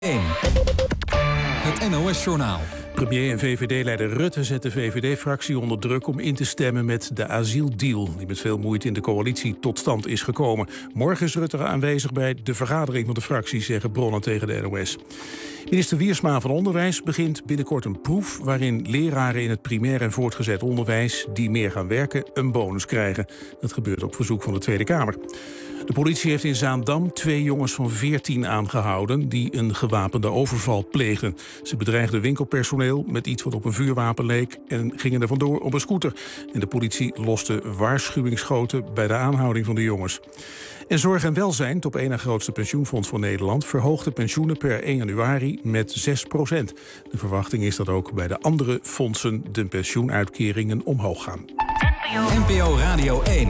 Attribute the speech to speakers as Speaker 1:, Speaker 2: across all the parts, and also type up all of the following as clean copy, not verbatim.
Speaker 1: 1. Het NOS-journaal.
Speaker 2: Premier en VVD-leider Rutte zet de VVD-fractie onder druk om in te stemmen met de asieldeal, die met veel moeite in de coalitie tot stand is gekomen. Morgen is Rutte aanwezig bij de vergadering van de fractie, zeggen bronnen tegen de NOS. Minister Wiersma van Onderwijs begint binnenkort een proef waarin leraren in het primair en voortgezet onderwijs die meer gaan werken een bonus krijgen. Dat gebeurt op verzoek van de Tweede Kamer. De politie heeft in Zaandam 2 jongens van 14 aangehouden die een gewapende overval pleegden. Ze bedreigden winkelpersoneel met iets wat op een vuurwapen leek en gingen er vandoor op een scooter. En de politie loste waarschuwingsschoten bij de aanhouding van de jongens. En Zorg en Welzijn, top 1 na grootste pensioenfonds van Nederland, verhoogt de pensioenen per 1 januari met 6%. De verwachting is dat ook bij de andere fondsen de pensioenuitkeringen omhoog gaan.
Speaker 1: NPO Radio 1.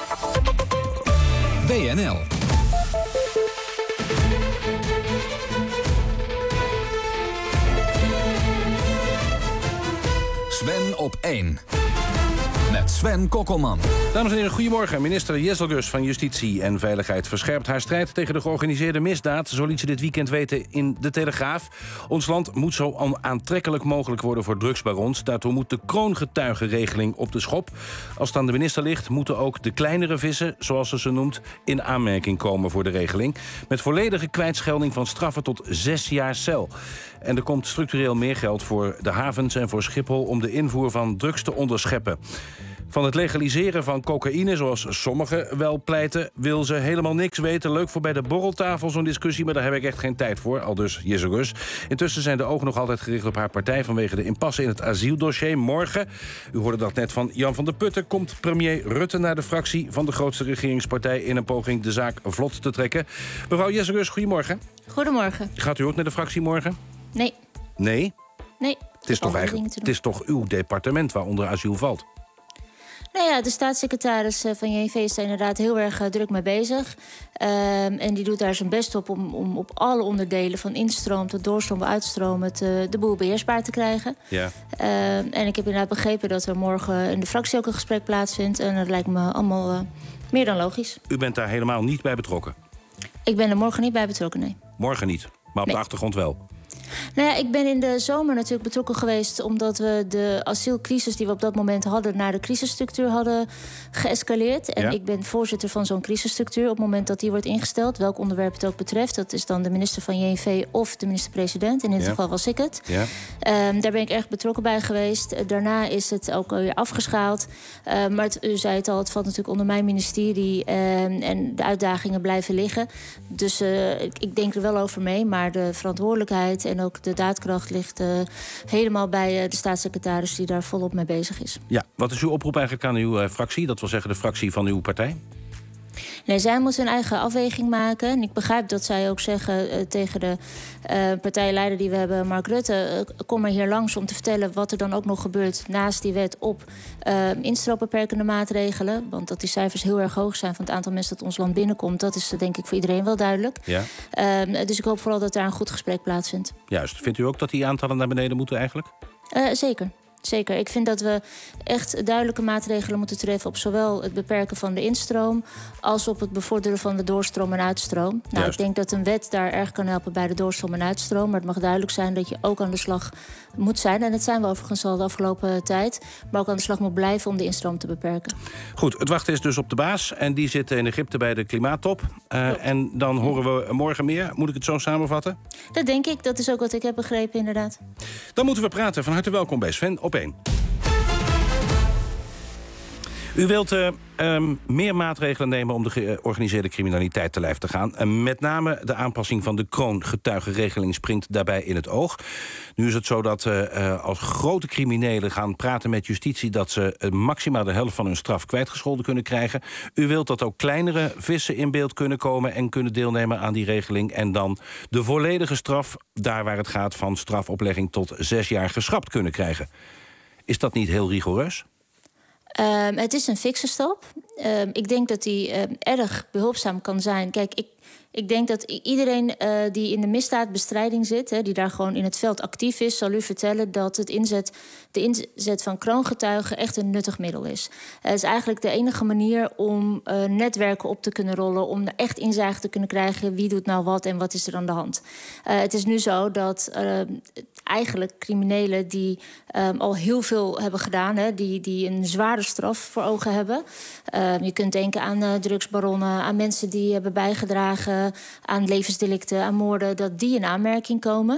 Speaker 1: WNL. Sven op 1. Met Sven Kokkelman.
Speaker 3: Dames en heren, goedemorgen. Minister Jezelgus van Justitie en Veiligheid verscherpt haar strijd tegen de georganiseerde misdaad. Zo liet ze dit weekend weten in De Telegraaf. Ons land moet zo aantrekkelijk mogelijk worden voor drugsbarons. Daartoe moet de kroongetuigenregeling op de schop. Als het aan de minister ligt, moeten ook de kleinere vissen, zoals ze noemt, in aanmerking komen voor de regeling. Met volledige kwijtschelding van straffen tot 6 jaar cel. En er komt structureel meer geld voor de havens en voor Schiphol om de invoer van drugs te onderscheppen. Van het legaliseren van cocaïne, zoals sommigen wel pleiten, wil ze helemaal niks weten. Leuk voor bij de borreltafel zo'n discussie, maar daar heb ik echt geen tijd voor. Aldus Jezelgus. Intussen zijn de ogen nog altijd gericht op haar partij vanwege de impasse in het asieldossier. Morgen, u hoorde dat net van Jan van der Putten, komt premier Rutte naar de fractie van de grootste regeringspartij in een poging de zaak vlot te trekken. Mevrouw Jezelgus, goedemorgen.
Speaker 4: Goedemorgen.
Speaker 3: Gaat u ook naar de fractie morgen?
Speaker 4: Nee.
Speaker 3: Nee?
Speaker 4: Nee.
Speaker 3: Het is toch uw departement waaronder asiel valt?
Speaker 4: Nou ja, de staatssecretaris van JNV is daar inderdaad heel erg druk mee bezig. En die doet daar zijn best op om op alle onderdelen, van instroom tot doorstroom, uitstroom, de boel beheersbaar te krijgen.
Speaker 3: Ja.
Speaker 4: En ik heb inderdaad begrepen dat er morgen in de fractie ook een gesprek plaatsvindt. En dat lijkt me allemaal meer dan logisch.
Speaker 3: U bent daar helemaal niet bij betrokken?
Speaker 4: Ik ben er morgen niet bij betrokken, nee.
Speaker 3: Morgen niet, maar op de achtergrond wel?
Speaker 4: Nou ja, ik ben in de zomer natuurlijk betrokken geweest omdat we de asielcrisis die we op dat moment hadden naar de crisisstructuur hadden geëscaleerd. En ik ben voorzitter van zo'n crisisstructuur. Op het moment dat die wordt ingesteld, welk onderwerp het ook betreft, dat is dan de minister van JNV of de minister-president. In dit geval was ik het.
Speaker 3: Ja.
Speaker 4: Daar ben ik erg betrokken bij geweest. Daarna is het ook alweer afgeschaald. Maar u zei het al, het valt natuurlijk onder mijn ministerie en de uitdagingen blijven liggen. Dus ik denk er wel over mee, maar de verantwoordelijkheid en ook de daadkracht ligt helemaal bij de staatssecretaris die daar volop mee bezig is. Ja,
Speaker 3: wat is uw oproep eigenlijk aan uw fractie? Dat wil zeggen de fractie van uw partij?
Speaker 4: Nee, zij moet hun eigen afweging maken. En ik begrijp dat zij ook zeggen tegen de partijleider die we hebben, Mark Rutte, kom maar hier langs om te vertellen wat er dan ook nog gebeurt naast die wet op instroombeperkende maatregelen. Want dat die cijfers heel erg hoog zijn van het aantal mensen dat ons land binnenkomt, dat is denk ik voor iedereen wel duidelijk.
Speaker 3: Ja.
Speaker 4: Dus ik hoop vooral dat daar een goed gesprek plaatsvindt.
Speaker 3: Juist. Vindt u ook dat die aantallen naar beneden moeten eigenlijk?
Speaker 4: Zeker. Zeker. Ik vind dat we echt duidelijke maatregelen moeten treffen op zowel het beperken van de instroom als op het bevorderen van de doorstroom en uitstroom. Nou, ik denk dat een wet daar erg kan helpen bij de doorstroom en uitstroom. Maar het mag duidelijk zijn dat je ook aan de slag moet zijn. En dat zijn we overigens al de afgelopen tijd. Maar ook aan de slag moet blijven om de instroom te beperken.
Speaker 3: Goed, het wachten is dus op de baas. En die zit in Egypte bij de klimaattop. En dan horen we morgen meer. Moet ik het zo samenvatten?
Speaker 4: Dat denk ik. Dat is ook wat ik heb begrepen, inderdaad.
Speaker 3: Dan moeten we praten. Van harte welkom bij Sven op 1. U wilt meer maatregelen nemen om de georganiseerde criminaliteit te lijf te gaan. En met name de aanpassing van de kroongetuigenregeling springt daarbij in het oog. Nu is het zo dat als grote criminelen gaan praten met justitie dat ze maximaal de helft van hun straf kwijtgescholden kunnen krijgen. U wilt dat ook kleinere vissen in beeld kunnen komen en kunnen deelnemen aan die regeling. En dan de volledige straf, daar waar het gaat van strafoplegging tot 6 jaar geschrapt kunnen krijgen. Is dat niet heel rigoureus?
Speaker 4: Het is een fikse stap. Ik denk dat die erg behulpzaam kan zijn. Kijk, ik denk dat iedereen die in de misdaadbestrijding zit, die daar gewoon in het veld actief is, zal u vertellen dat de inzet van kroongetuigen echt een nuttig middel is. Het is eigenlijk de enige manier om netwerken op te kunnen rollen, om echt inzage te kunnen krijgen wie doet nou wat en wat is er aan de hand. Het is nu zo dat eigenlijk criminelen die al heel veel hebben gedaan, die een zware straf voor ogen hebben. Je kunt denken aan drugsbaronnen, aan mensen die hebben bijgedragen aan levensdelicten, aan moorden, dat die in aanmerking komen.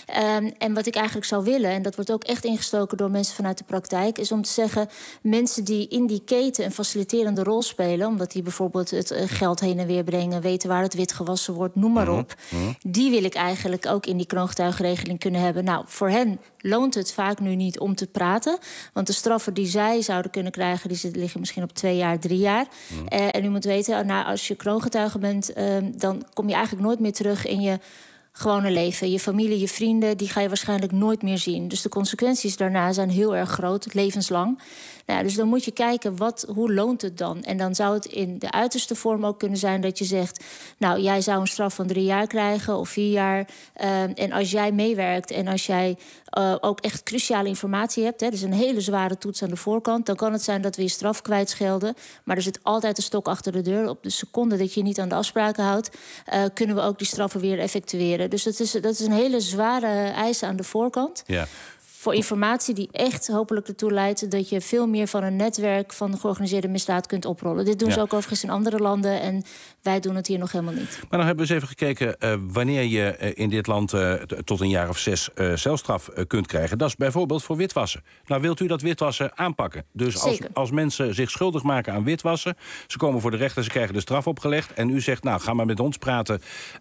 Speaker 4: En wat ik eigenlijk zou willen, en dat wordt ook echt ingestoken door mensen vanuit de praktijk, is om te zeggen, mensen die in die keten een faciliterende rol spelen, omdat die bijvoorbeeld het geld heen en weer brengen, weten waar het wit gewassen wordt, noem maar op. Die wil ik eigenlijk ook in die kroongetuigenregeling kunnen hebben. Nou, voor hen loont het vaak nu niet om te praten, want de straffen die zij zouden kunnen krijgen, die liggen misschien op 2 jaar, 3 jaar. En u moet weten, als je kroongetuige bent, dan kom je eigenlijk nooit meer terug in je gewone leven. Je familie, je vrienden, die ga je waarschijnlijk nooit meer zien. Dus de consequenties daarna zijn heel erg groot, levenslang. Nou, dus dan moet je kijken, hoe loont het dan? En dan zou het in de uiterste vorm ook kunnen zijn dat je zegt, nou, jij zou een straf van 3 jaar krijgen of 4 jaar. En als jij meewerkt en als jij ook echt cruciale informatie hebt, dus een hele zware toets aan de voorkant, dan kan het zijn dat we je straf kwijtschelden. Maar er zit altijd een stok achter de deur. Op de seconde dat je niet aan de afspraken houdt, kunnen we ook die straffen weer effectueren. Dus dat is een hele zware eis aan de voorkant. Ja. Voor informatie die echt hopelijk ertoe leidt dat je veel meer van een netwerk van georganiseerde misdaad kunt oprollen. Dit doen ze ook overigens in andere landen en wij doen het hier nog helemaal niet. Maar
Speaker 3: dan hebben we eens even gekeken wanneer je in dit land tot een jaar of 6 celstraf kunt krijgen. Dat is bijvoorbeeld voor witwassen. Nou, wilt u dat witwassen aanpakken? Dus als mensen zich schuldig maken aan witwassen, ze komen voor de rechter, ze krijgen de straf opgelegd en u zegt, nou, ga maar met ons praten,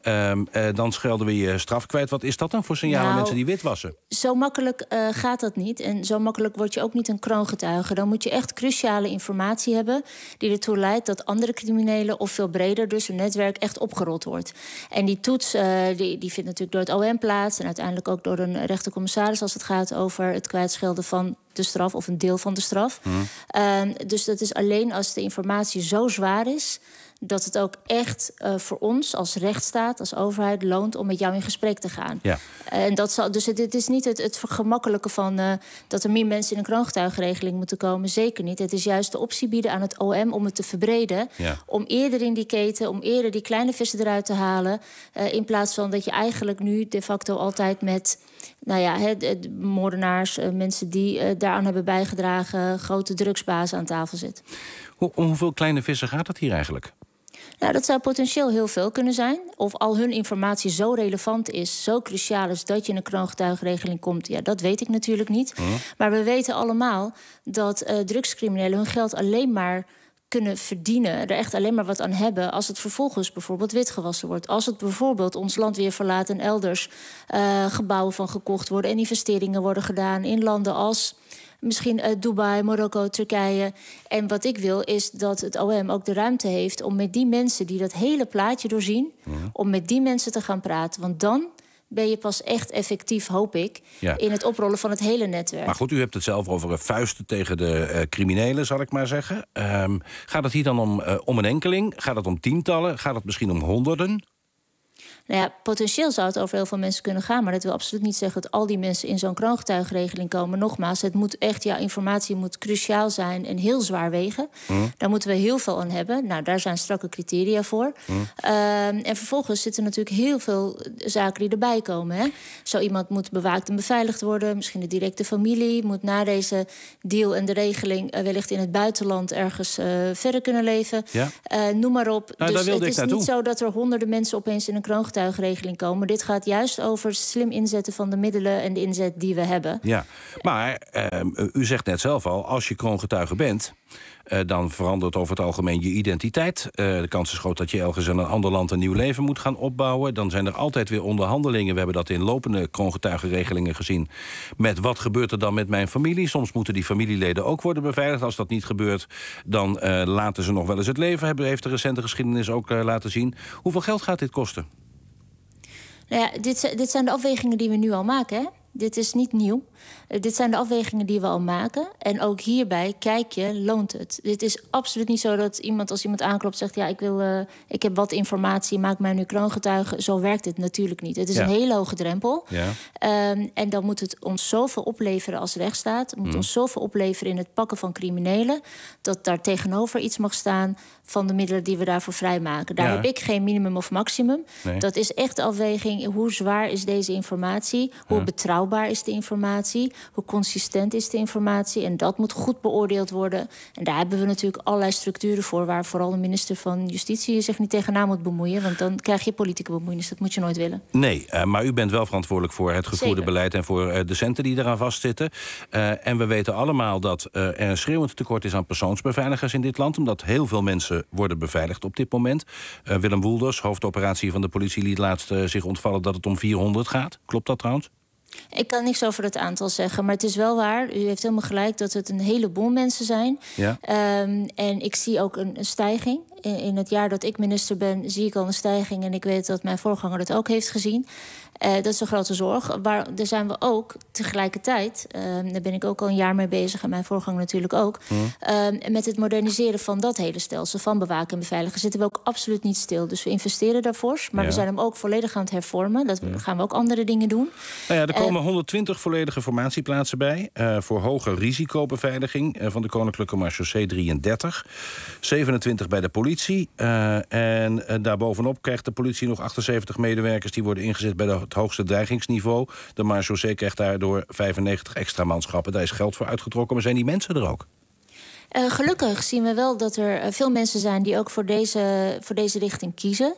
Speaker 3: dan schelden we je straf kwijt. Wat is dat dan voor signaal aan mensen die witwassen?
Speaker 4: Zo makkelijk gaat dat niet. En zo makkelijk word je ook niet een kroongetuige. Dan moet je echt cruciale informatie hebben die ertoe leidt dat andere criminelen of veel breder dus een netwerk echt opgerold wordt. En die toets die vindt natuurlijk door het OM plaats en uiteindelijk ook door een rechtercommissaris als het gaat over het kwijtschelden van de straf of een deel van de straf. Dus dat is alleen als de informatie zo zwaar is dat het ook echt voor ons als rechtsstaat, als overheid, loont om met jou in gesprek te gaan. Ja. En dat zal, dus het is niet het gemakkelijke van dat er meer mensen in een kroongetuigenregeling moeten komen. Zeker niet. Het is juist de optie bieden aan het OM om het te verbreden. Ja. Om eerder in die keten, om eerder die kleine vissen eruit te halen. In plaats van dat je eigenlijk nu de facto altijd met moordenaars, mensen die daaraan hebben bijgedragen, grote drugsbazen aan tafel zit.
Speaker 3: Om hoeveel kleine vissen gaat het hier eigenlijk?
Speaker 4: Nou, dat zou potentieel heel veel kunnen zijn. Of al hun informatie zo relevant is, zo cruciaal is dat je in een kroongetuigenregeling komt, ja, dat weet ik natuurlijk niet. Maar we weten allemaal dat drugscriminelen hun geld alleen maar kunnen verdienen, er echt alleen maar wat aan hebben als het vervolgens bijvoorbeeld witgewassen wordt. Als het bijvoorbeeld ons land weer verlaat en elders gebouwen van gekocht worden en investeringen worden gedaan in landen als misschien Dubai, Marokko, Turkije. En wat ik wil is dat het OM ook de ruimte heeft om met die mensen die dat hele plaatje doorzien, om met die mensen te gaan praten. Want dan ben je pas echt effectief, hoop ik, in het oprollen van het hele netwerk.
Speaker 3: Maar goed, u hebt het zelf over vuisten tegen de criminelen, zal ik maar zeggen. Gaat het hier dan om een enkeling? Gaat het om tientallen? Gaat het misschien om honderden?
Speaker 4: Nou ja, potentieel zou het over heel veel mensen kunnen gaan, maar dat wil absoluut niet zeggen dat al die mensen in zo'n kroongetuigenregeling komen. Nogmaals, het moet echt, informatie moet cruciaal zijn en heel zwaar wegen. Daar moeten we heel veel aan hebben. Nou, daar zijn strakke criteria voor. En vervolgens zitten natuurlijk heel veel zaken die erbij komen. Hè? Zo iemand moet bewaakt en beveiligd worden, misschien de directe familie, moet na deze deal en de regeling wellicht in het buitenland ergens verder kunnen leven. Ja. Noem maar op.
Speaker 3: Nou,
Speaker 4: dus het is niet zo dat er honderden mensen opeens in een kroongetuigenregeling komen. Dit gaat juist over slim inzetten van de middelen en de inzet die we hebben. Ja,
Speaker 3: maar u zegt net zelf al, als je kroongetuige bent, dan verandert over het algemeen je identiteit. De kans is groot dat je ergens in een ander land een nieuw leven moet gaan opbouwen. Dan zijn er altijd weer onderhandelingen. We hebben dat in lopende kroongetuigenregelingen gezien. Met wat gebeurt er dan met mijn familie? Soms moeten die familieleden ook worden beveiligd. Als dat niet gebeurt, dan laten ze nog wel eens het leven. Heeft de recente geschiedenis ook laten zien. Hoeveel geld gaat dit kosten?
Speaker 4: Nou ja, dit zijn de afwegingen die we nu al maken, hè? Dit is niet nieuw. Dit zijn de afwegingen die we al maken. En ook hierbij kijk je, loont het? Dit is absoluut niet zo dat als iemand aanklopt zegt... ja, ik heb wat informatie, maak mij nu kroongetuige. Zo werkt het natuurlijk niet. Het is een hele hoge drempel. Ja. En dan moet het ons zoveel opleveren als rechtsstaat. Het moet ons zoveel opleveren in het pakken van criminelen... dat daar tegenover iets mag staan van de middelen die we daarvoor vrijmaken. Daar heb ik geen minimum of maximum. Nee. Dat is echt de afweging. Hoe zwaar is deze informatie? Hoe betrouwbaar is de informatie? Hoe consistent is de informatie? En dat moet goed beoordeeld worden. En daar hebben we natuurlijk allerlei structuren voor... waar vooral de minister van Justitie zich niet tegenaan moet bemoeien. Want dan krijg je politieke bemoeienis. Dat moet je nooit willen.
Speaker 3: Nee, maar u bent wel verantwoordelijk voor het gevoerde beleid... en voor de centen die eraan vastzitten. En we weten allemaal dat er een schreeuwend tekort is aan persoonsbeveiligers in dit land... omdat heel veel mensen worden beveiligd op dit moment. Willem Woelders, hoofdoperatie van de politie... liet laatst zich ontvallen dat het om 400 gaat. Klopt dat trouwens?
Speaker 4: Ik kan niks over het aantal zeggen, maar het is wel waar. U heeft helemaal gelijk dat het een heleboel mensen zijn. Ja. En ik zie ook een stijging. In het jaar dat ik minister ben, zie ik al een stijging. En ik weet dat mijn voorganger het ook heeft gezien. Dat is een grote zorg. Daar zijn we ook tegelijkertijd... daar ben ik ook al een jaar mee bezig... en mijn voorganger natuurlijk ook... met het moderniseren van dat hele stelsel... van bewaken en beveiligen zitten we ook absoluut niet stil. Dus we investeren daarvoor. Maar we zijn hem ook volledig aan het hervormen. Dat gaan we ook andere dingen doen.
Speaker 3: Nou ja, er komen 120 volledige formatieplaatsen bij... voor hoge risicobeveiliging van de Koninklijke Marechaussee 33. 27 bij de politie. En daarbovenop krijgt de politie nog 78 medewerkers... die worden ingezet bij het hoogste dreigingsniveau. De Marechaussee krijgt daardoor 95 extra manschappen. Daar is geld voor uitgetrokken, maar zijn die mensen er ook?
Speaker 4: Gelukkig zien we wel dat er veel mensen zijn... die ook voor deze richting kiezen.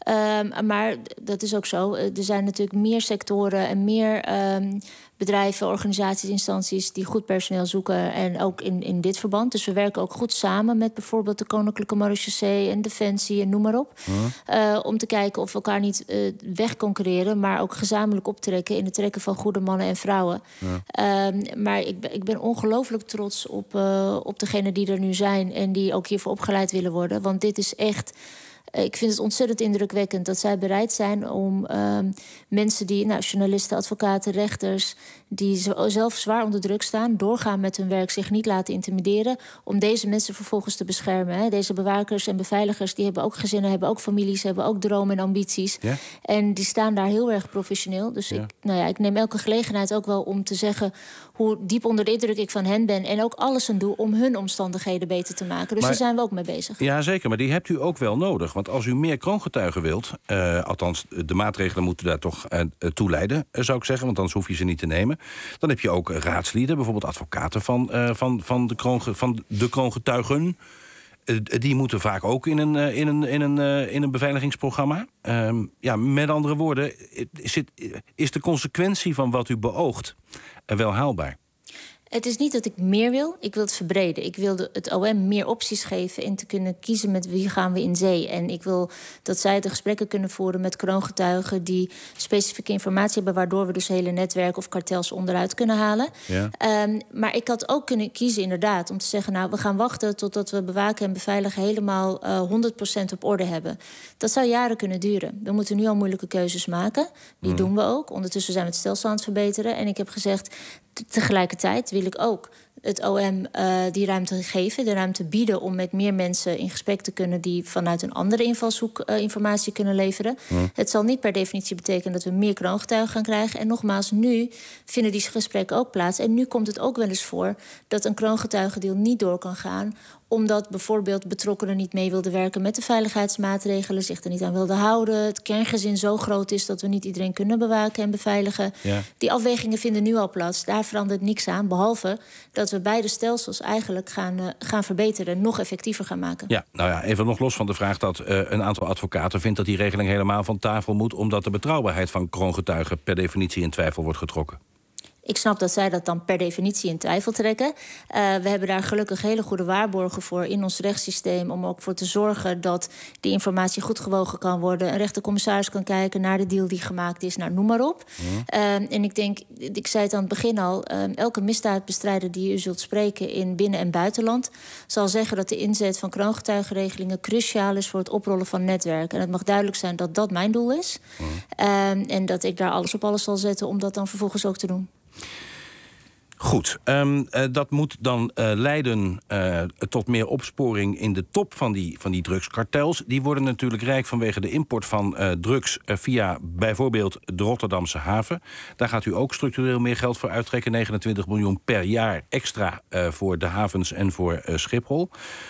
Speaker 4: Maar dat is ook zo. Er zijn natuurlijk meer sectoren en meer bedrijven, organisaties, instanties... die goed personeel zoeken en ook in dit verband. Dus we werken ook goed samen met bijvoorbeeld de Koninklijke Marechaussee... en Defensie en noem maar op. Om te kijken of we elkaar niet wegconcurreren... maar ook gezamenlijk optrekken in het trekken van goede mannen en vrouwen. Maar ik ben ongelooflijk trots op degenen die er nu zijn... en die ook hiervoor opgeleid willen worden. Want dit is echt... Ik vind het ontzettend indrukwekkend dat zij bereid zijn om mensen die, journalisten, advocaten, rechters... die zelf zwaar onder druk staan, doorgaan met hun werk... zich niet laten intimideren, om deze mensen vervolgens te beschermen. Hè. Deze bewakers en beveiligers die hebben ook gezinnen, hebben ook families... hebben ook dromen en ambities. Ja? En die staan daar heel erg professioneel. Dus ik neem elke gelegenheid ook wel om te zeggen... hoe diep onder de indruk ik van hen ben... en ook alles aan doe om hun omstandigheden beter te maken. Dus daar zijn we ook mee bezig. Ja,
Speaker 3: zeker, maar die hebt u ook wel nodig. Want als u meer kroongetuigen wilt... althans, de maatregelen moeten daar toch toe leiden, zou ik zeggen... want anders hoef je ze niet te nemen. Dan heb je ook raadslieden, bijvoorbeeld advocaten van de kroongetuigen... Die moeten vaak ook in een beveiligingsprogramma. Met andere woorden, is de consequentie van wat u beoogt wel haalbaar?
Speaker 4: Het is niet dat ik meer wil, ik wil het verbreden. Ik wil het OM meer opties geven en te kunnen kiezen met wie gaan we in zee. En ik wil dat zij de gesprekken kunnen voeren met kroongetuigen... die specifieke informatie hebben... waardoor we dus hele netwerken of kartels onderuit kunnen halen. Ja. Maar ik had ook kunnen kiezen inderdaad om te zeggen... we gaan wachten totdat we bewaken en beveiligen... helemaal 100% op orde hebben. Dat zou jaren kunnen duren. We moeten nu al moeilijke keuzes maken. Die doen we ook. Ondertussen zijn we het stelsel aan het verbeteren. En ik heb gezegd... Tegelijkertijd wil ik ook het OM die ruimte geven, de ruimte bieden... om met meer mensen in gesprek te kunnen... die vanuit een andere invalshoek informatie kunnen leveren. Het zal niet per definitie betekenen dat we meer kroongetuigen gaan krijgen. En nogmaals, nu vinden die gesprekken ook plaats. En nu komt het ook wel eens voor dat een kroongetuigendeal niet door kan gaan... omdat bijvoorbeeld betrokkenen niet mee wilden werken met de veiligheidsmaatregelen... zich er niet aan wilden houden. Het kerngezin zo groot is dat we niet iedereen kunnen bewaken en beveiligen. Ja. Die afwegingen vinden nu al plaats. Daar verandert niks aan, behalve dat we beide stelsels eigenlijk gaan verbeteren... nog effectiever gaan maken. Ja,
Speaker 3: even nog los van de vraag dat een aantal advocaten vindt... dat die regeling helemaal van tafel moet... omdat de betrouwbaarheid van kroongetuigen per definitie in twijfel wordt getrokken.
Speaker 4: Ik snap dat zij dat dan per definitie in twijfel trekken. We hebben daar gelukkig hele goede waarborgen voor in ons rechtssysteem, om ook voor te zorgen dat die informatie goed gewogen kan worden. Een rechtercommissaris kan kijken naar de deal die gemaakt is, noem maar op. En ik denk, ik zei het aan het begin al, elke misdaadbestrijder die u zult spreken in binnen- en buitenland zal zeggen dat de inzet van kroongetuigenregelingen cruciaal is voor het oprollen van netwerken. En het mag duidelijk zijn dat dat mijn doel is. En dat ik daar alles op alles zal zetten om dat dan vervolgens ook te doen.
Speaker 3: Goed, dat moet dan leiden tot meer opsporing in de top van die drugskartels. Die worden natuurlijk rijk vanwege de import van drugs via bijvoorbeeld de Rotterdamse haven. Daar gaat u ook structureel meer geld voor uittrekken. 29 miljoen per jaar extra voor de havens en voor Schiphol.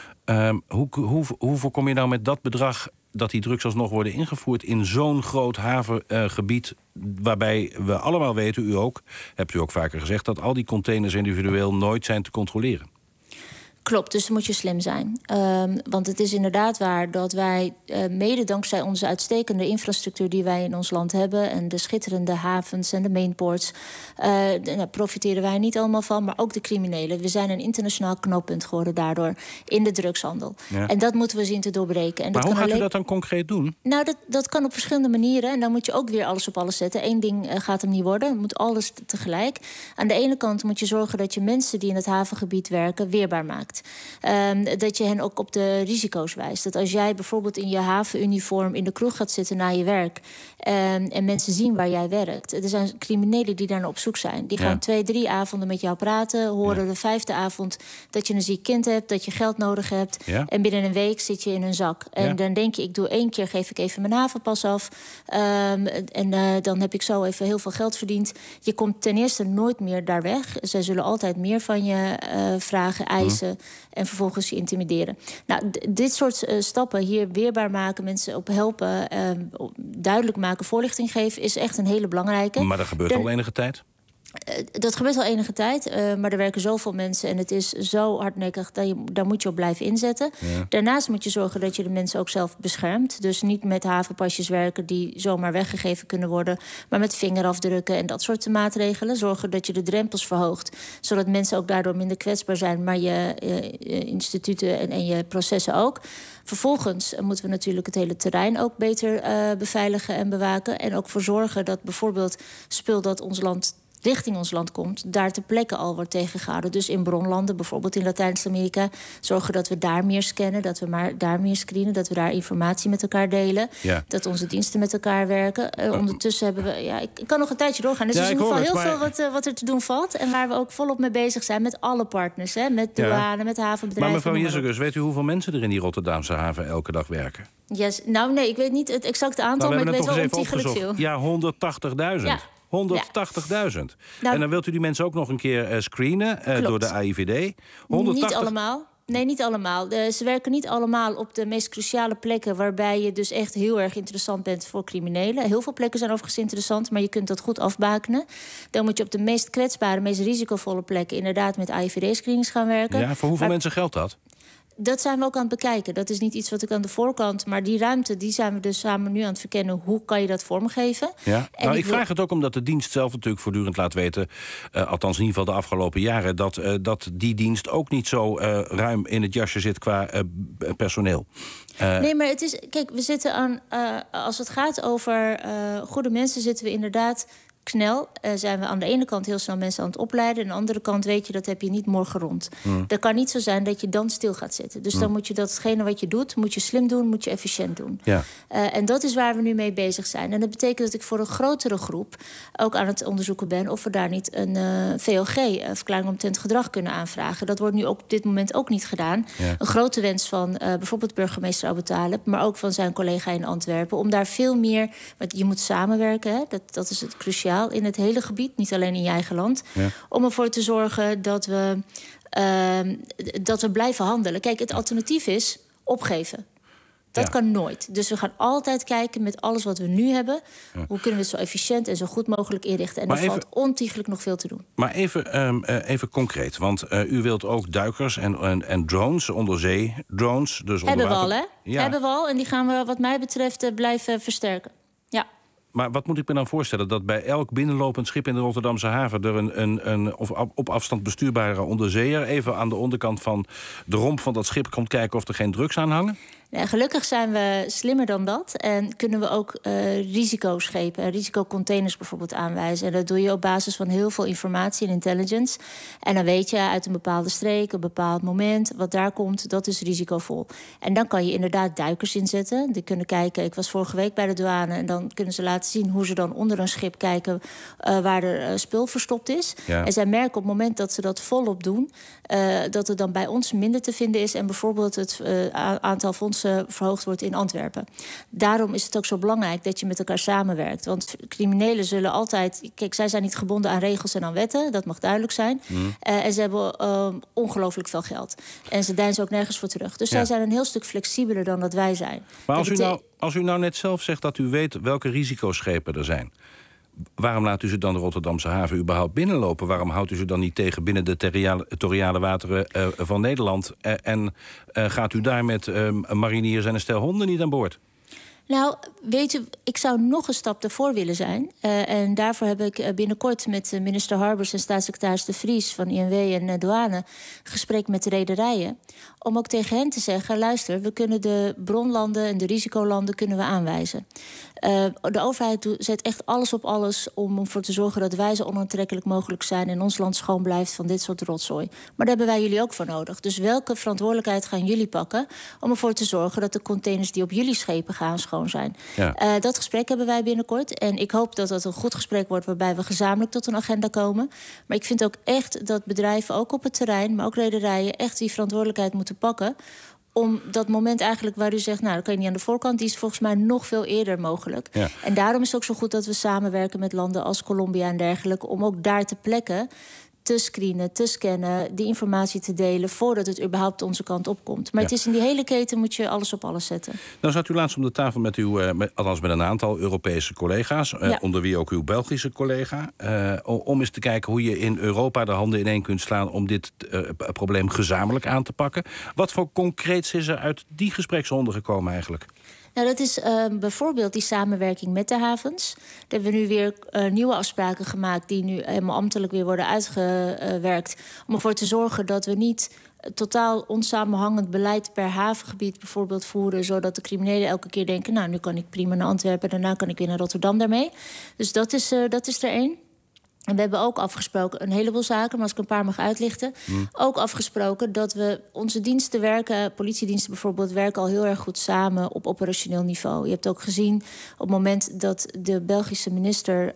Speaker 3: Hoe voorkom je nou met dat bedrag dat die drugs alsnog worden ingevoerd in zo'n groot havengebied, waarbij we allemaal weten, u ook, hebt u ook vaker gezegd, dat al die containers individueel nooit zijn te controleren?
Speaker 4: Klopt, dus dan moet je slim zijn. Want het is inderdaad waar dat wij mede dankzij onze uitstekende infrastructuur die wij in ons land hebben en de schitterende havens en de mainports, daar profiteren wij niet allemaal van, maar ook de criminelen. We zijn een internationaal knooppunt geworden daardoor in de drugshandel. Ja. En dat moeten we zien te doorbreken. En
Speaker 3: maar
Speaker 4: dat
Speaker 3: hoe gaat u dat dan concreet doen?
Speaker 4: Nou, dat kan op verschillende manieren. En dan moet je ook weer alles op alles zetten. Eén ding gaat hem niet worden. Het moet alles tegelijk. Aan de ene kant moet je zorgen dat je mensen die in het havengebied werken weerbaar maakt. Dat je hen ook op de risico's wijst. Dat als jij bijvoorbeeld in je havenuniform in de kroeg gaat zitten na je werk en mensen zien waar jij werkt. Er zijn criminelen die daar naar op zoek zijn. Die gaan 2-3 avonden met jou praten. Horen de 5e avond dat je een ziek kind hebt, dat je geld nodig hebt. Ja. En binnen een week zit je in hun zak. En dan denk je, ik doe 1 keer, geef ik even mijn havenpas af. Dan heb ik zo even heel veel geld verdiend. Je komt ten eerste nooit meer daar weg. Zij zullen altijd meer van je vragen, eisen en vervolgens je intimideren. Nou, dit soort stappen hier weerbaar maken, mensen op helpen, duidelijk maken, voorlichting geven, is echt een hele belangrijke.
Speaker 3: Maar dat gebeurt al enige tijd?
Speaker 4: Dat gebeurt al enige tijd, maar er werken zoveel mensen en het is zo hardnekkig, daar moet je op blijven inzetten. Ja. Daarnaast moet je zorgen dat je de mensen ook zelf beschermt. Dus niet met havenpasjes werken die zomaar weggegeven kunnen worden, maar met vingerafdrukken en dat soort maatregelen. Zorgen dat je de drempels verhoogt, zodat mensen ook daardoor minder kwetsbaar zijn, maar je instituten en je processen ook. Vervolgens moeten we natuurlijk het hele terrein ook beter beveiligen en bewaken. En ook voor zorgen dat bijvoorbeeld spul dat ons land richting ons land komt, daar ter plekke al wordt tegengehouden. Dus in bronlanden, bijvoorbeeld in Latijns-Amerika, zorgen dat we daar meer scannen, dat we daar meer screenen, dat we daar informatie met elkaar delen, dat onze diensten met elkaar werken. Ondertussen hebben we, ik kan nog een tijdje doorgaan. Dus er is in ieder geval heel veel wat er te doen valt en waar we ook volop mee bezig zijn met alle partners, met douane, met havenbedrijven.
Speaker 3: Maar mevrouw Jezelgus, weet u hoeveel mensen er in die Rotterdamse haven elke dag werken?
Speaker 4: Yes. Nou nee, ik weet niet het exacte aantal, maar ik weet wel ontiegelijk veel.
Speaker 3: Ja, 180.000. Ja. 180.000. Nou, en dan wilt u die mensen ook nog een keer screenen door de AIVD? 180...
Speaker 4: Niet allemaal. Nee, niet allemaal. Ze werken niet allemaal op de meest cruciale plekken, waarbij je dus echt heel erg interessant bent voor criminelen. Heel veel plekken zijn overigens interessant, maar je kunt dat goed afbakenen. Dan moet je op de meest kwetsbare, meest risicovolle plekken inderdaad met AIVD-screenings gaan werken.
Speaker 3: Ja, voor hoeveel mensen geldt dat?
Speaker 4: Dat zijn we ook aan het bekijken. Dat is niet iets wat ik aan de voorkant, maar die ruimte, die zijn we dus samen nu aan het verkennen. Hoe kan je dat vormgeven?
Speaker 3: Ja. Nou, ik vraag het ook omdat de dienst zelf natuurlijk voortdurend laat weten, althans in ieder geval de afgelopen jaren, dat die dienst ook niet zo ruim in het jasje zit qua personeel.
Speaker 4: Nee, maar het is, kijk, we zitten aan, als het gaat over goede mensen, zitten we inderdaad snel. Zijn we aan de ene kant heel snel mensen aan het opleiden, aan de andere kant weet je, dat heb je niet morgen rond. Dat kan niet zo zijn dat je dan stil gaat zitten. Dus dan moet je datgene wat je doet, moet je slim doen, moet je efficiënt doen. Ja. En dat is waar we nu mee bezig zijn. En dat betekent dat ik voor een grotere groep ook aan het onderzoeken ben of we daar niet een VOG, verklaring omtrent gedrag, kunnen aanvragen. Dat wordt nu ook op dit moment ook niet gedaan. Ja. Een grote wens van bijvoorbeeld burgemeester Abu Taleb, maar ook van zijn collega in Antwerpen, om daar veel meer, want je moet samenwerken, hè? Dat is het cruciaal in het hele gebied, niet alleen in je eigen land, om ervoor te zorgen dat we blijven handelen. Kijk, het alternatief is opgeven. Dat kan nooit. Dus we gaan altijd kijken met alles wat we nu hebben, hoe kunnen we het zo efficiënt en zo goed mogelijk inrichten. En er valt ontiegelijk nog veel te doen.
Speaker 3: Maar even concreet, want u wilt ook duikers en drones, onderzee drones. Dus
Speaker 4: hebben we al, hè? Ja. Hebben we al en die gaan we wat mij betreft blijven versterken. Ja.
Speaker 3: Maar wat moet ik me dan voorstellen? Dat bij elk binnenlopend schip in de Rotterdamse haven er een op afstand bestuurbare onderzeeër even aan de onderkant van de romp van dat schip komt kijken of er geen drugs aan hangen?
Speaker 4: Ja, gelukkig zijn we slimmer dan dat en kunnen we ook risicoschepen, risicocontainers bijvoorbeeld aanwijzen. En dat doe je op basis van heel veel informatie en intelligence. En dan weet je uit een bepaalde streek, een bepaald moment, wat daar komt, dat is risicovol. En dan kan je inderdaad duikers inzetten. Die kunnen kijken, ik was vorige week bij de douane en dan kunnen ze laten zien hoe ze dan onder een schip kijken waar er spul verstopt is. Ja. En zij merken op het moment dat ze dat volop doen, dat het dan bij ons minder te vinden is en bijvoorbeeld het aantal fondsen verhoogd wordt in Antwerpen. Daarom is het ook zo belangrijk dat je met elkaar samenwerkt. Want criminelen zullen altijd... Kijk, zij zijn niet gebonden aan regels en aan wetten. Dat mag duidelijk zijn. En ze hebben ongelooflijk veel geld. En ze deinzen ook nergens voor terug. Dus zij zijn een heel stuk flexibeler dan dat wij zijn.
Speaker 3: Maar als u nou net zelf zegt dat u weet welke risicoschepen er zijn, waarom laat u ze dan de Rotterdamse haven überhaupt binnenlopen? Waarom houdt u ze dan niet tegen binnen de territoriale wateren van Nederland? En gaat u daar met mariniers en een stel honden niet aan boord?
Speaker 4: Nou, weet u, ik zou nog een stap ervoor willen zijn. En daarvoor heb ik binnenkort met minister Harbers en staatssecretaris De Vries van INW en douane gesprek met de rederijen. Om ook tegen hen te zeggen, luister, we kunnen de bronlanden en de risicolanden kunnen we aanwijzen. De overheid zet echt alles op alles om ervoor te zorgen dat wij zo onaantrekkelijk mogelijk zijn en ons land schoon blijft van dit soort rotzooi. Maar daar hebben wij jullie ook voor nodig. Dus welke verantwoordelijkheid gaan jullie pakken om ervoor te zorgen dat de containers die op jullie schepen gaan schoon zijn? Ja. Dat gesprek hebben wij binnenkort. En ik hoop dat dat een goed gesprek wordt waarbij we gezamenlijk tot een agenda komen. Maar ik vind ook echt dat bedrijven, ook op het terrein, maar ook rederijen, echt die verantwoordelijkheid moeten pakken. Om dat moment eigenlijk waar u zegt, nou, dat kan je niet aan de voorkant, die is volgens mij nog veel eerder mogelijk. Ja. En daarom is het ook zo goed dat we samenwerken met landen als Colombia en dergelijke, om ook daar ter plekke te screenen, te scannen, die informatie te delen voordat het überhaupt onze kant opkomt. Maar het is in die hele keten moet je alles op alles zetten.
Speaker 3: Dan zat u laatst om de tafel met althans met een aantal Europese collega's, onder wie ook uw Belgische collega, om eens te kijken hoe je in Europa de handen ineen kunt slaan om dit probleem gezamenlijk aan te pakken. Wat voor concreets is er uit die gespreksronde gekomen eigenlijk?
Speaker 4: Nou, dat is bijvoorbeeld die samenwerking met de havens. Daar hebben we nu weer nieuwe afspraken gemaakt die nu helemaal ambtelijk weer worden uitgewerkt. Om ervoor te zorgen dat we niet totaal onsamenhangend beleid per havengebied bijvoorbeeld voeren, zodat de criminelen elke keer denken, nou, nu kan ik prima naar Antwerpen, daarna kan ik weer naar Rotterdam daarmee. Dus dat is er één. En we hebben ook afgesproken, een heleboel zaken, maar als ik een paar mag uitlichten, ook afgesproken dat we onze diensten werken, politiediensten bijvoorbeeld, werken al heel erg goed samen op operationeel niveau. Je hebt ook gezien op het moment dat de Belgische minister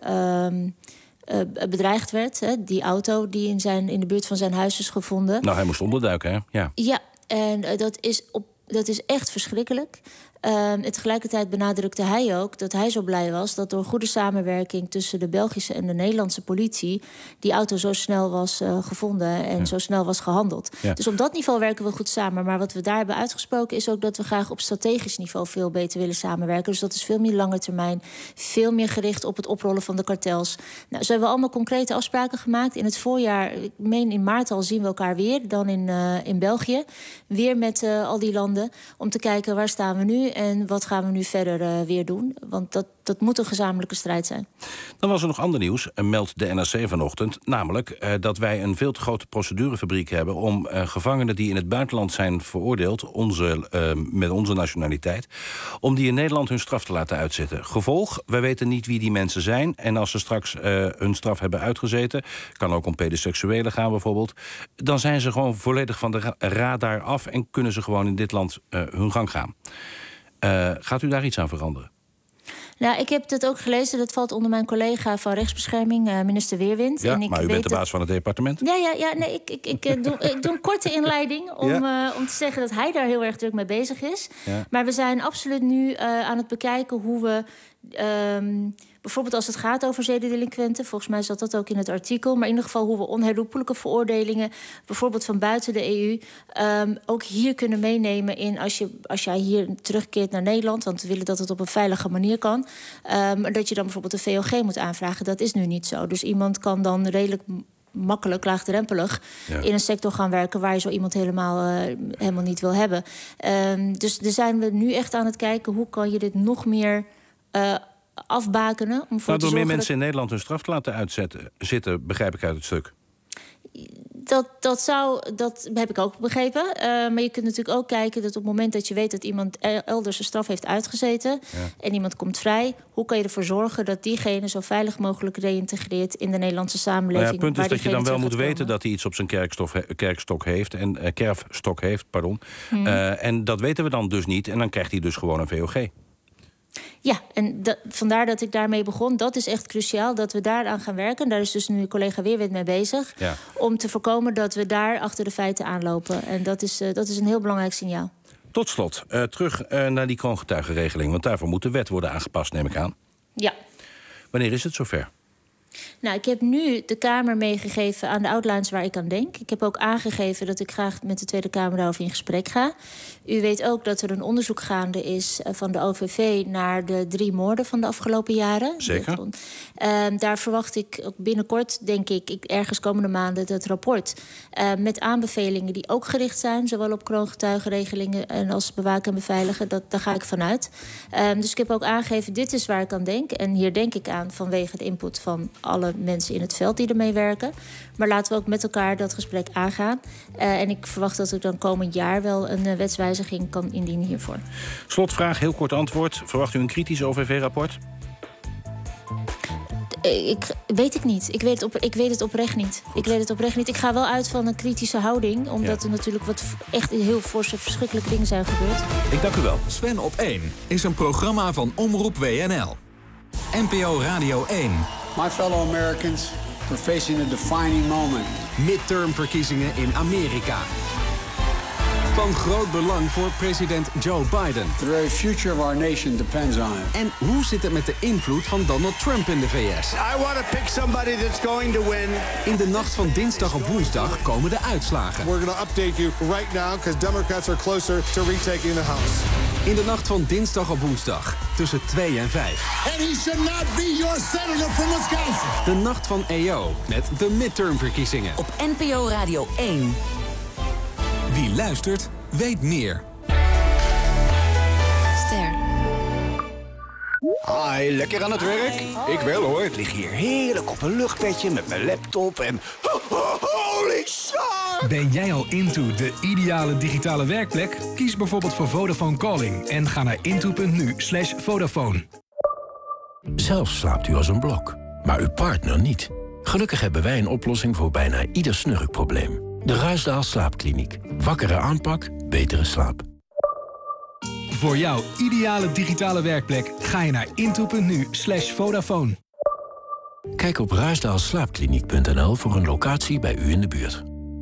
Speaker 4: bedreigd werd, die auto die in de buurt van zijn huis is gevonden.
Speaker 3: Nou, hij moest onderduiken, hè? Ja.
Speaker 4: Ja, en dat is echt verschrikkelijk. Tegelijkertijd benadrukte hij ook dat hij zo blij was dat door goede samenwerking tussen de Belgische en de Nederlandse politie die auto zo snel was gevonden en zo snel was gehandeld. Ja. Dus op dat niveau werken we goed samen. Maar wat we daar hebben uitgesproken is ook dat we graag op strategisch niveau veel beter willen samenwerken. Dus dat is veel meer lange termijn, veel meer gericht op het oprollen van de kartels. Nou, zo hebben we allemaal concrete afspraken gemaakt. In het voorjaar, ik meen in maart al, zien we elkaar weer, dan in België. Weer met al die landen, om te kijken waar staan we nu en wat gaan we nu verder weer doen. Want dat moet een gezamenlijke strijd zijn.
Speaker 3: Dan was er nog ander nieuws, meldt de NRC vanochtend. Namelijk dat wij een veel te grote procedurefabriek hebben om gevangenen die in het buitenland zijn veroordeeld, met onze nationaliteit, om die in Nederland hun straf te laten uitzitten. Gevolg, wij weten niet wie die mensen zijn. En als ze straks hun straf hebben uitgezeten, kan ook om pedoseksuelen gaan bijvoorbeeld, dan zijn ze gewoon volledig van de radar af en kunnen ze gewoon in dit land hun gang gaan. Gaat u daar iets aan veranderen?
Speaker 4: Nou, ik heb het ook gelezen. Dat valt onder mijn collega van rechtsbescherming, minister Weerwind.
Speaker 3: Ja,
Speaker 4: en ik
Speaker 3: maar u bent de baas van het departement?
Speaker 4: Ja, nee, ik doe een korte inleiding om te zeggen dat hij daar heel erg druk mee bezig is. Ja. Maar we zijn absoluut nu aan het bekijken hoe we bijvoorbeeld als het gaat over zedendelinquenten, volgens mij zat dat ook in het artikel, maar in ieder geval hoe we onherroepelijke veroordelingen, bijvoorbeeld van buiten de EU, ook hier kunnen meenemen in als jij hier terugkeert naar Nederland, want we willen dat het op een veilige manier kan, dat je dan bijvoorbeeld een VOG moet aanvragen. Dat is nu niet zo. Dus iemand kan dan redelijk makkelijk, laagdrempelig in een sector gaan werken waar je zo iemand helemaal niet wil hebben. Dus daar zijn we nu echt aan het kijken, hoe kan je dit nog meer afbakenen. Om voor
Speaker 3: door meer mensen in Nederland hun straf te laten uitzitten, begrijp ik uit het stuk.
Speaker 4: Dat heb ik ook begrepen. Maar je kunt natuurlijk ook kijken dat op het moment dat je weet dat iemand elders zijn straf heeft uitgezeten en iemand komt vrij, hoe kan je ervoor zorgen dat diegene zo veilig mogelijk reïntegreert in de Nederlandse samenleving?
Speaker 3: Het punt is dat je dan wel moet weten dat hij iets op zijn kerfstok heeft. En dat weten we dan dus niet. En dan krijgt hij dus gewoon een VOG.
Speaker 4: Ja, en vandaar dat ik daarmee begon. Dat is echt cruciaal, dat we daaraan gaan werken. Daar is dus nu collega Weerwind mee bezig. Ja. Om te voorkomen dat we daar achter de feiten aanlopen. En dat is een heel belangrijk signaal.
Speaker 3: Tot slot, terug naar die kroongetuigenregeling. Want daarvoor moet de wet worden aangepast, neem ik aan.
Speaker 4: Ja.
Speaker 3: Wanneer is het zover?
Speaker 4: Nou, ik heb nu de Kamer meegegeven aan de outlines waar ik aan denk. Ik heb ook aangegeven dat ik graag met de Tweede Kamer daarover in gesprek ga. U weet ook dat er een onderzoek gaande is van de OVV naar de 3 moorden van de afgelopen jaren.
Speaker 3: Zeker.
Speaker 4: Daar verwacht ik ook binnenkort, denk ik, ergens komende maanden, dat rapport met aanbevelingen die ook gericht zijn, zowel op kroongetuigenregelingen en als bewaken en beveiligen. Daar ga ik vanuit. Dus ik heb ook aangegeven, dit is waar ik aan denk. En hier denk ik aan vanwege de input van alle mensen in het veld die ermee werken. Maar laten we ook met elkaar dat gesprek aangaan. En ik verwacht dat ik dan komend jaar wel een wetswijziging kan indienen hiervoor.
Speaker 3: Slotvraag, heel kort antwoord. Verwacht u een kritisch OVV-rapport?
Speaker 4: Weet ik niet. Ik weet het oprecht niet. Ik ga wel uit van een kritische houding. Omdat er natuurlijk echt heel forse, verschrikkelijke dingen zijn gebeurd.
Speaker 3: Ik dank u wel.
Speaker 1: Sven op 1 is een programma van Omroep WNL. NPO Radio 1.
Speaker 5: My fellow Americans, we're facing a defining moment.
Speaker 1: Midtermverkiezingen in Amerika. Van groot belang voor president Joe Biden.
Speaker 5: The very future of our nation depends on it.
Speaker 1: En hoe zit het met de invloed van Donald Trump in de VS?
Speaker 6: I want to pick somebody that's going to win.
Speaker 1: In de nacht van dinsdag op woensdag komen de uitslagen.
Speaker 7: We're going to update you right now because Democrats are closer to retaking the House.
Speaker 1: In de nacht van dinsdag op woensdag tussen 2 en 5.
Speaker 7: And he should not be your senator from Wisconsin.
Speaker 1: De nacht van EO met de midtermverkiezingen.
Speaker 8: Op NPO Radio 1.
Speaker 1: Wie luistert, weet meer.
Speaker 8: Ster.
Speaker 6: Hi, lekker aan het werk? Ik wel hoor. Ik lig hier heerlijk op een luchtbedje met mijn laptop en... Holy shit!
Speaker 9: Ben jij al into de ideale digitale werkplek? Kies bijvoorbeeld voor Vodafone Calling en ga naar into.nu/Vodafone.
Speaker 10: Zelf slaapt u als een blok, maar uw partner niet. Gelukkig hebben wij een oplossing voor bijna ieder snurkprobleem. De Ruisdaal Slaapkliniek. Wakkere aanpak, betere slaap.
Speaker 9: Voor jouw ideale digitale werkplek ga je naar into.nu/Vodafone.
Speaker 10: Kijk op ruisdaalslaapkliniek.nl voor een locatie bij u in de buurt.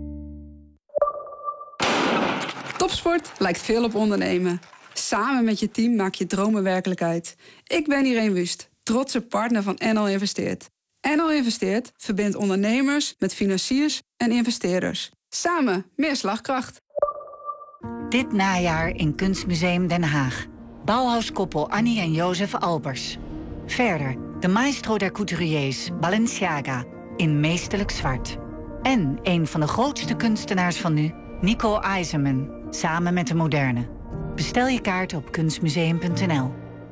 Speaker 11: Topsport lijkt veel op ondernemen. Samen met je team maak je dromen werkelijkheid. Ik ben Irene Wust, trotse partner van NL Investeert. NL Investeert verbindt ondernemers met financiers en investeerders. Samen meer slagkracht.
Speaker 12: Dit najaar in Kunstmuseum Den Haag. Bauhauskoppel Annie en Jozef Albers. Verder de maestro der couturiers Balenciaga in meesterlijk zwart. En een van de grootste kunstenaars van nu, Nico Eisenman, samen met de moderne. Bestel je kaart op kunstmuseum.nl.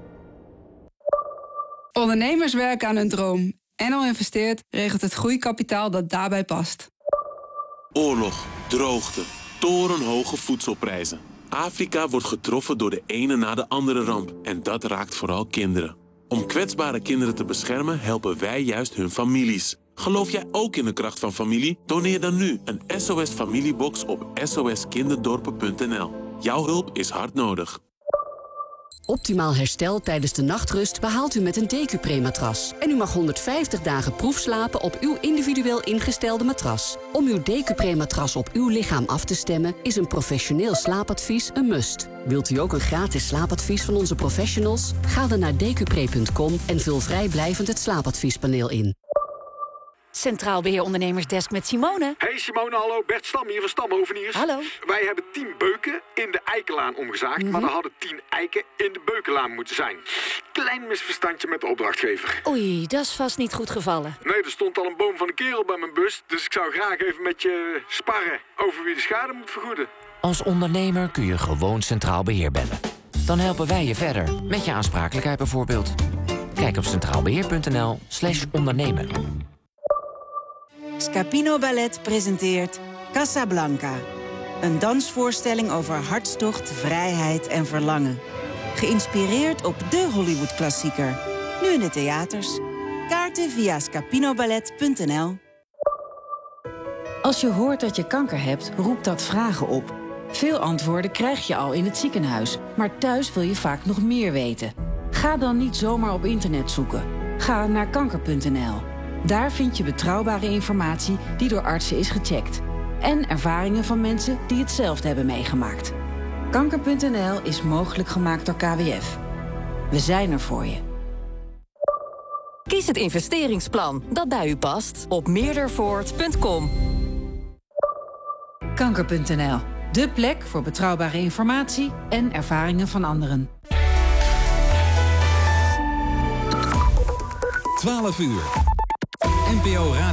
Speaker 11: Ondernemers werken aan hun droom. NL Investeert regelt het groeikapitaal dat daarbij past.
Speaker 13: Oorlog, droogte, torenhoge voedselprijzen. Afrika wordt getroffen door de ene na de andere ramp. En dat raakt vooral kinderen. Om kwetsbare kinderen te beschermen helpen wij juist hun families. Geloof jij ook in de kracht van familie? Doneer dan nu een SOS Familiebox op soskinderdorpen.nl. Jouw hulp is hard nodig.
Speaker 14: Optimaal herstel tijdens de nachtrust behaalt u met een Decupré-matras. En u mag 150 dagen proefslapen op uw individueel ingestelde matras. Om uw Decupré-matras op uw lichaam af te stemmen is een professioneel slaapadvies een must. Wilt u ook een gratis slaapadvies van onze professionals? Ga dan naar decupré.com en vul vrijblijvend het slaapadviespaneel in.
Speaker 8: Centraal Beheer Ondernemersdesk met Simone.
Speaker 15: Hey Simone, hallo. Bert Stam hier van Stamhoveniers.
Speaker 8: Hallo.
Speaker 15: Wij hebben 10 beuken in de Eikenlaan omgezaagd, maar er hadden 10 eiken in de Beukenlaan moeten zijn. Klein misverstandje met de opdrachtgever.
Speaker 8: Oei, dat is vast niet goed gevallen.
Speaker 15: Nee, er stond al een boom van een kerel bij mijn bus, dus ik zou graag even met je sparren over wie de schade moet vergoeden.
Speaker 16: Als ondernemer kun je gewoon Centraal Beheer bellen. Dan helpen wij je verder, met je aansprakelijkheid bijvoorbeeld. Kijk op centraalbeheer.nl/ondernemen.
Speaker 17: Scapino Ballet presenteert Casablanca. Een dansvoorstelling over hartstocht, vrijheid en verlangen. Geïnspireerd op de Hollywood-klassieker. Nu in de theaters. Kaarten via scapinoballet.nl.
Speaker 18: Als je hoort dat je kanker hebt, roept dat vragen op. Veel antwoorden krijg je al in het ziekenhuis, maar thuis wil je vaak nog meer weten. Ga dan niet zomaar op internet zoeken. Ga naar kanker.nl. Daar vind je betrouwbare informatie die door artsen is gecheckt. En ervaringen van mensen die hetzelfde hebben meegemaakt. Kanker.nl is mogelijk gemaakt door KWF. We zijn er voor je.
Speaker 19: Kies het investeringsplan dat bij u past op meerdervoort.com.
Speaker 18: Kanker.nl. De plek voor betrouwbare informatie en ervaringen van anderen.
Speaker 1: 12 uur. NPO Radio.